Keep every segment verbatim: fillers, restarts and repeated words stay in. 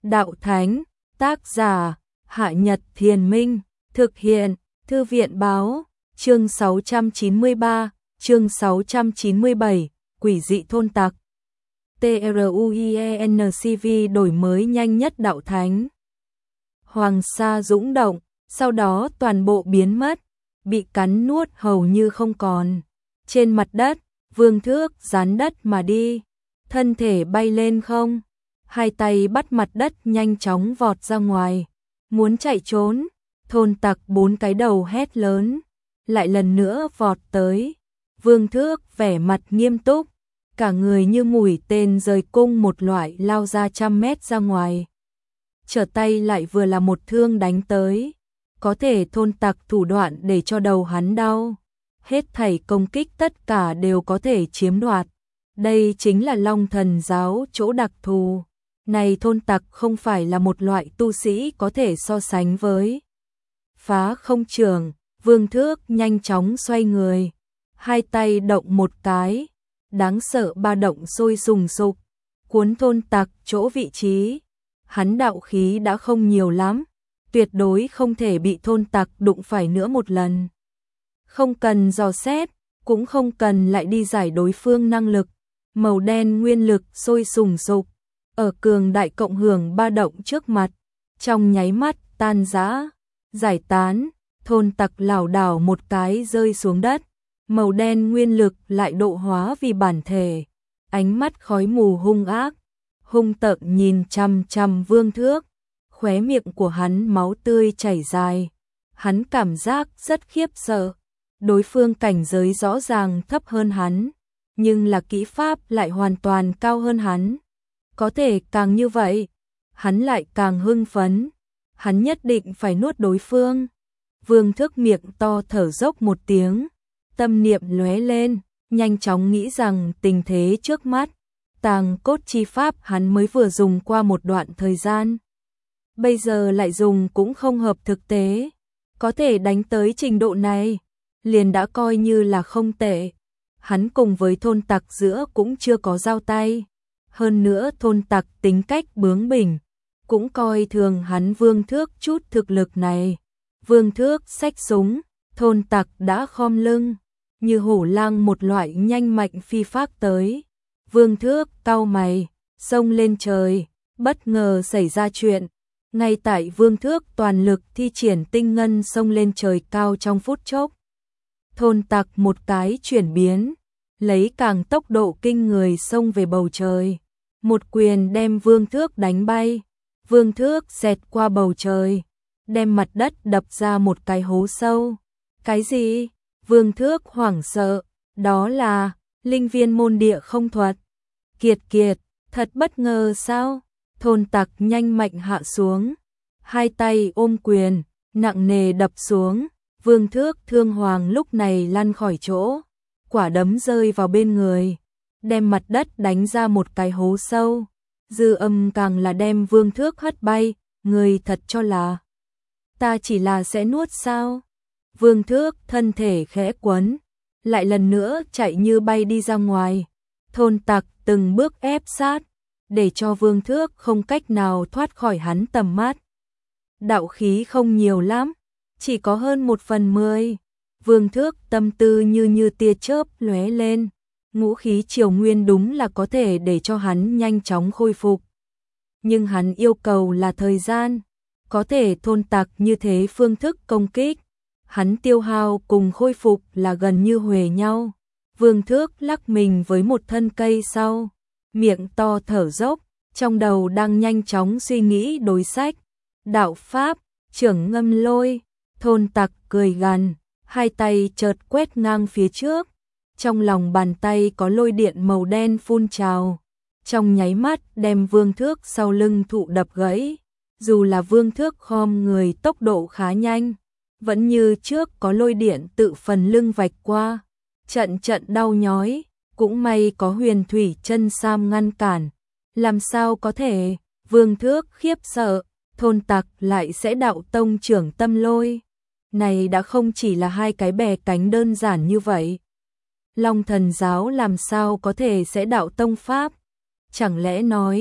Đạo Thánh, tác giả, Hạ Nhật Thiền Minh, thực hiện, Thư viện Báo, chương sáu trăm chín mươi ba, chương sáu trăm chín mươi bảy, Quỷ dị thôn tặc. TRUIENCV đổi mới nhanh nhất Đạo Thánh. Hoàng sa dũng động, sau đó toàn bộ biến mất, bị cắn nuốt hầu như không còn. Trên mặt đất, Vương Thước dán đất mà đi, thân thể bay lên không, hai tay bắt mặt đất nhanh chóng vọt ra ngoài, muốn chạy trốn. Thôn tặc bốn cái đầu hét lớn, lại lần nữa vọt tới. Vương Thước vẻ mặt nghiêm túc, cả người như mũi tên rời cung một loại lao ra trăm mét ra ngoài. Trở tay lại vừa là một thương đánh tới, có thể thôn tặc thủ đoạn để cho đầu hắn đau. Hết thảy công kích tất cả đều có thể chiếm đoạt. Đây chính là Long Thần Giáo chỗ đặc thù. Này thôn tặc không phải là một loại tu sĩ có thể so sánh với. Phá không trường, Vương Thước nhanh chóng xoay người, hai tay động một cái, đáng sợ ba động sôi sùng sục, cuốn thôn tặc chỗ vị trí. Hắn đạo khí đã không nhiều lắm, tuyệt đối không thể bị thôn tặc đụng phải nữa một lần. Không cần dò xét, cũng không cần lại đi giải đối phương năng lực, màu đen nguyên lực sôi sùng sục, ở cường đại cộng hưởng ba động trước mặt, trong nháy mắt tan rã, giải tán, thôn tặc lảo đảo một cái rơi xuống đất, màu đen nguyên lực lại độ hóa vì bản thể, ánh mắt khói mù hung ác, hung tợn nhìn chằm chằm Vương Thước, khóe miệng của hắn máu tươi chảy dài, hắn cảm giác rất khiếp sợ, đối phương cảnh giới rõ ràng thấp hơn hắn, nhưng là kỹ pháp lại hoàn toàn cao hơn hắn. Có thể càng như vậy, hắn lại càng hưng phấn, hắn nhất định phải nuốt đối phương. Vương Thước miệng to thở dốc một tiếng, tâm niệm lóe lên, nhanh chóng nghĩ rằng tình thế trước mắt, tàng cốt chi pháp hắn mới vừa dùng qua một đoạn thời gian. Bây giờ lại dùng cũng không hợp thực tế, có thể đánh tới trình độ này, liền đã coi như là không tệ. Hắn cùng với thôn tặc giữa cũng chưa có giao tay. Hơn nữa thôn tặc tính cách bướng bỉnh, cũng coi thường hắn Vương Thước chút thực lực này. Vương Thước xách súng, thôn tặc đã khom lưng, như hổ lang một loại nhanh mạnh phi phác tới. Vương Thước cau mày, xông lên trời, bất ngờ xảy ra chuyện. Ngay tại Vương Thước toàn lực thi triển tinh ngân xông lên trời cao trong phút chốc. Thôn tặc một cái chuyển biến, lấy càng tốc độ kinh người xông về bầu trời. Một quyền đem Vương Thước đánh bay, Vương Thước xẹt qua bầu trời, đem mặt đất đập ra một cái hố sâu. Cái gì? Vương Thước hoảng sợ, đó là linh viên môn địa không thuật. Kiệt kiệt, thật bất ngờ sao? Thôn tặc nhanh mạnh hạ xuống, hai tay ôm quyền, nặng nề đập xuống. Vương Thước thương hoàng lúc này lăn khỏi chỗ, quả đấm rơi vào bên người, đem mặt đất đánh ra một cái hố sâu. Dư âm càng là đem Vương Thước hất bay, người thật cho là ta chỉ là sẽ nuốt sao? Vương Thước thân thể khẽ quấn, lại lần nữa chạy như bay đi ra ngoài. Thôn tặc từng bước ép sát, để cho Vương Thước không cách nào thoát khỏi hắn tầm mắt. Đạo khí không nhiều lắm, chỉ có hơn một phần mười. Vương Thước tâm tư như như tia chớp lóe lên, ngũ khí triều nguyên đúng là có thể để cho hắn nhanh chóng khôi phục. Nhưng hắn yêu cầu là thời gian, có thể thôn tặc như thế phương thức công kích, hắn tiêu hao cùng khôi phục là gần như huề nhau. Vương Thước lắc mình với một thân cây sau, miệng to thở dốc, trong đầu đang nhanh chóng suy nghĩ đối sách. Đạo pháp, trưởng ngâm lôi, thôn tặc cười gằn, hai tay chợt quét ngang phía trước, trong lòng bàn tay có lôi điện màu đen phun trào, trong nháy mắt đem Vương Thước sau lưng thụ đập gãy. Dù là Vương Thước khom người tốc độ khá nhanh, vẫn như trước có lôi điện tự phần lưng vạch qua, trận trận đau nhói, cũng may có huyền thủy chân sam ngăn cản. Làm sao có thể? Vương Thước khiếp sợ, thôn tặc lại sẽ đạo tông trưởng tâm lôi. Này đã không chỉ là hai cái bè cánh đơn giản như vậy. Long Thần Giáo làm sao có thể sẽ đạo tông pháp? Chẳng lẽ nói,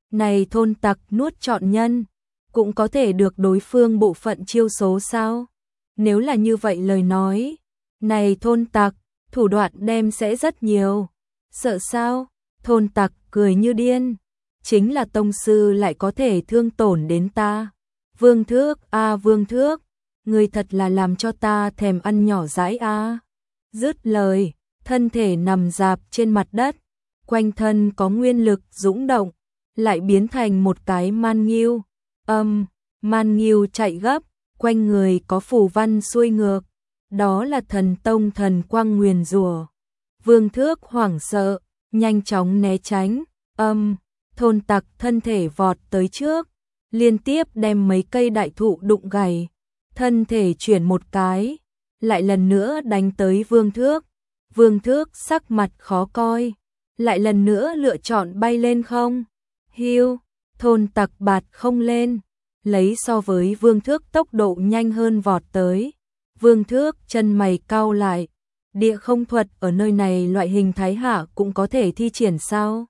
Này thôn tặc nuốt trọn nhân, cũng có thể được đối phương bộ phận chiêu số sao? Nếu là như vậy lời nói, này thôn tặc, thủ đoạn đem sẽ rất nhiều. Sợ sao? Thôn tặc cười như điên. Chính là tông sư lại có thể thương tổn đến ta. Vương Thước, a à, Vương Thước, người thật là làm cho ta thèm ăn nhỏ dãi a. À. Dứt lời, thân thể nằm dạp trên mặt đất, quanh thân có nguyên lực dũng động, lại biến thành một cái man nghiêu. Âm, man nghiêu chạy gấp, quanh người có phù văn xuôi ngược, đó là thần tông thần quang nguyền rủa. Vương Thước hoảng sợ, nhanh chóng né tránh. Âm, thôn tặc thân thể vọt tới trước, liên tiếp đem mấy cây đại thụ đụng gãy, thân thể chuyển một cái, lại lần nữa đánh tới Vương Thước. Vương Thước sắc mặt khó coi, lại lần nữa lựa chọn bay lên không. Hiu, thôn tặc bạt không lên, lấy so với Vương Thước tốc độ nhanh hơn vọt tới. Vương Thước chân mày cau lại, địa không thuật ở nơi này loại hình thái hạ cũng có thể thi triển sao?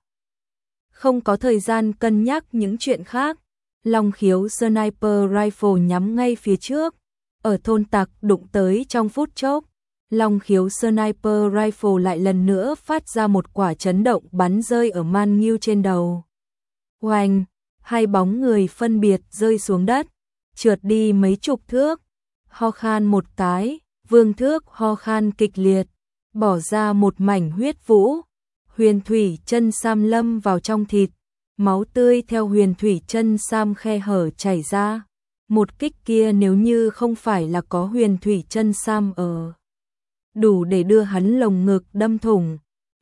Không có thời gian cân nhắc những chuyện khác, long khiếu sniper rifle nhắm ngay phía trước, ở thôn tặc đụng tới trong phút chốc. Long khiếu sniper rifle lại lần nữa phát ra một quả chấn động bắn rơi ở man nghiêu trên đầu. Oanh, hai bóng người phân biệt rơi xuống đất, trượt đi mấy chục thước. Ho khan một cái, Vương Thước ho khan kịch liệt, bỏ ra một mảnh huyết vũ. Huyền thủy chân sam lâm vào trong thịt, máu tươi theo huyền thủy chân sam khe hở chảy ra. Một kích kia nếu như không phải là có huyền thủy chân sam ở, đủ để đưa hắn lồng ngực đâm thủng.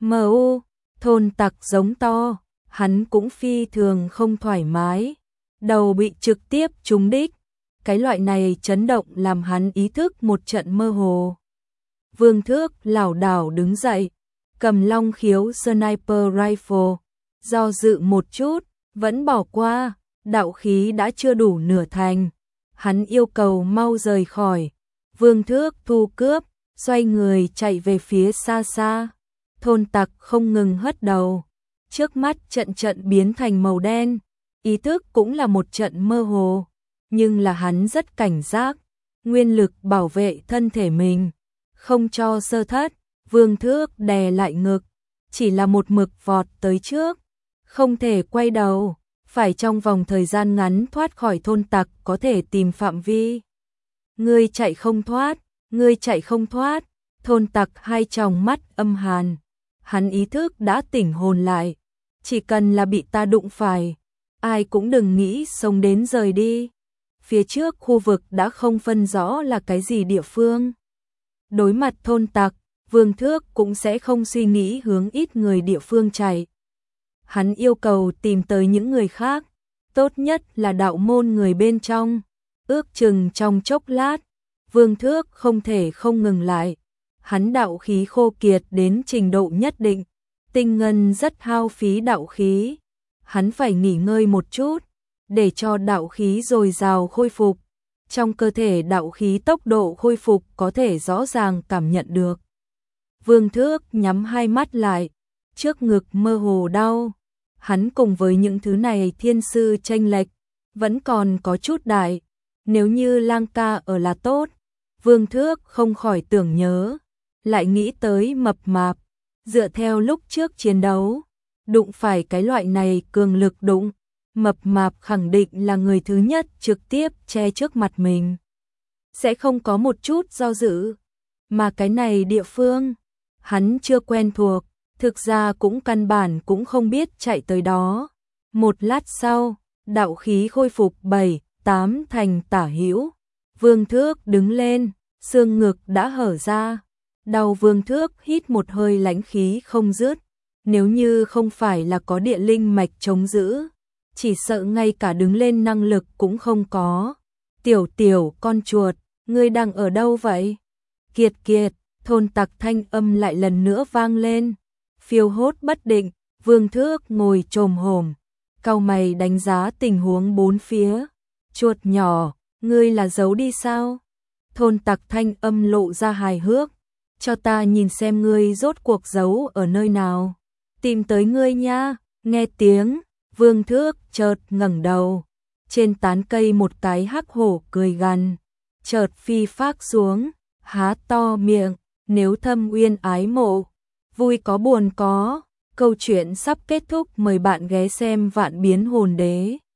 Mu, thôn tặc giống to, hắn cũng phi thường không thoải mái, đầu bị trực tiếp trúng đích. Cái loại này chấn động làm hắn ý thức một trận mơ hồ. Vương Thước lảo đảo đứng dậy, cầm long khiếu sniper rifle, do dự một chút, vẫn bỏ qua, đạo khí đã chưa đủ nửa thành. Hắn yêu cầu mau rời khỏi. Vương Thước thu cướp, xoay người chạy về phía xa xa. Thôn tặc không ngừng hất đầu, trước mắt trận trận biến thành màu đen, ý thức cũng là một trận mơ hồ, nhưng là hắn rất cảnh giác, nguyên lực bảo vệ thân thể mình, không cho sơ thất. Vương Thước đè lại ngực, chỉ là một mực vọt tới trước, không thể quay đầu, phải trong vòng thời gian ngắn thoát khỏi thôn tặc có thể tìm phạm vi. Ngươi chạy không thoát, ngươi chạy không thoát. Thôn tặc hai tròng mắt âm hàn, hắn ý thức đã tỉnh hồn lại, chỉ cần là bị ta đụng phải, ai cũng đừng nghĩ sống đến rời đi. Phía trước khu vực đã không phân rõ là cái gì địa phương. Đối mặt thôn tặc, Vương Thước cũng sẽ không suy nghĩ hướng ít người địa phương chạy. Hắn yêu cầu tìm tới những người khác, tốt nhất là đạo môn người bên trong. Ước chừng trong chốc lát, Vương Thước không thể không ngừng lại. Hắn đạo khí khô kiệt đến trình độ nhất định, tinh ngân rất hao phí đạo khí. Hắn phải nghỉ ngơi một chút, để cho đạo khí dồi dào khôi phục. Trong cơ thể đạo khí tốc độ khôi phục có thể rõ ràng cảm nhận được. Vương Thước nhắm hai mắt lại, trước ngực mơ hồ đau. Hắn cùng với những thứ này thiên sư chênh lệch, vẫn còn có chút đại. Nếu như Lang ca ở là tốt. Vương Thước không khỏi tưởng nhớ, lại nghĩ tới mập mạp. Dựa theo lúc trước chiến đấu, đụng phải cái loại này cường lực đụng, mập mạp khẳng định là người thứ nhất trực tiếp che trước mặt mình. Sẽ không có một chút do dự. Mà cái này địa phương, hắn chưa quen thuộc, thực ra cũng căn bản cũng không biết chạy tới đó. Một lát sau, đạo khí khôi phục bảy, tám thành tả hữu. Vương Thước đứng lên, xương ngực đã hở ra. Đầu Vương Thước hít một hơi lãnh khí không dứt. Nếu như không phải là có địa linh mạch chống giữ, chỉ sợ ngay cả đứng lên năng lực cũng không có. Tiểu tiểu con chuột, ngươi đang ở đâu vậy? Kiệt kiệt, thôn tặc thanh âm lại lần nữa vang lên. Phiêu hốt bất định, Vương Thước ngồi chồm hổm, cau mày đánh giá tình huống bốn phía. Chuột nhỏ, ngươi là giấu đi sao? Thôn tặc thanh âm lộ ra hài hước. Cho ta nhìn xem ngươi rốt cuộc giấu ở nơi nào. Tìm tới ngươi nha. Nghe tiếng, Vương Thước chợt ngẩng đầu, trên tán cây một cái hắc hổ cười gằn, chợt phi phác xuống, há to miệng, nếu Thâm Uyên ái mộ, vui có buồn có. Câu chuyện sắp kết thúc, mời bạn ghé xem Vạn Biến Hồn Đế.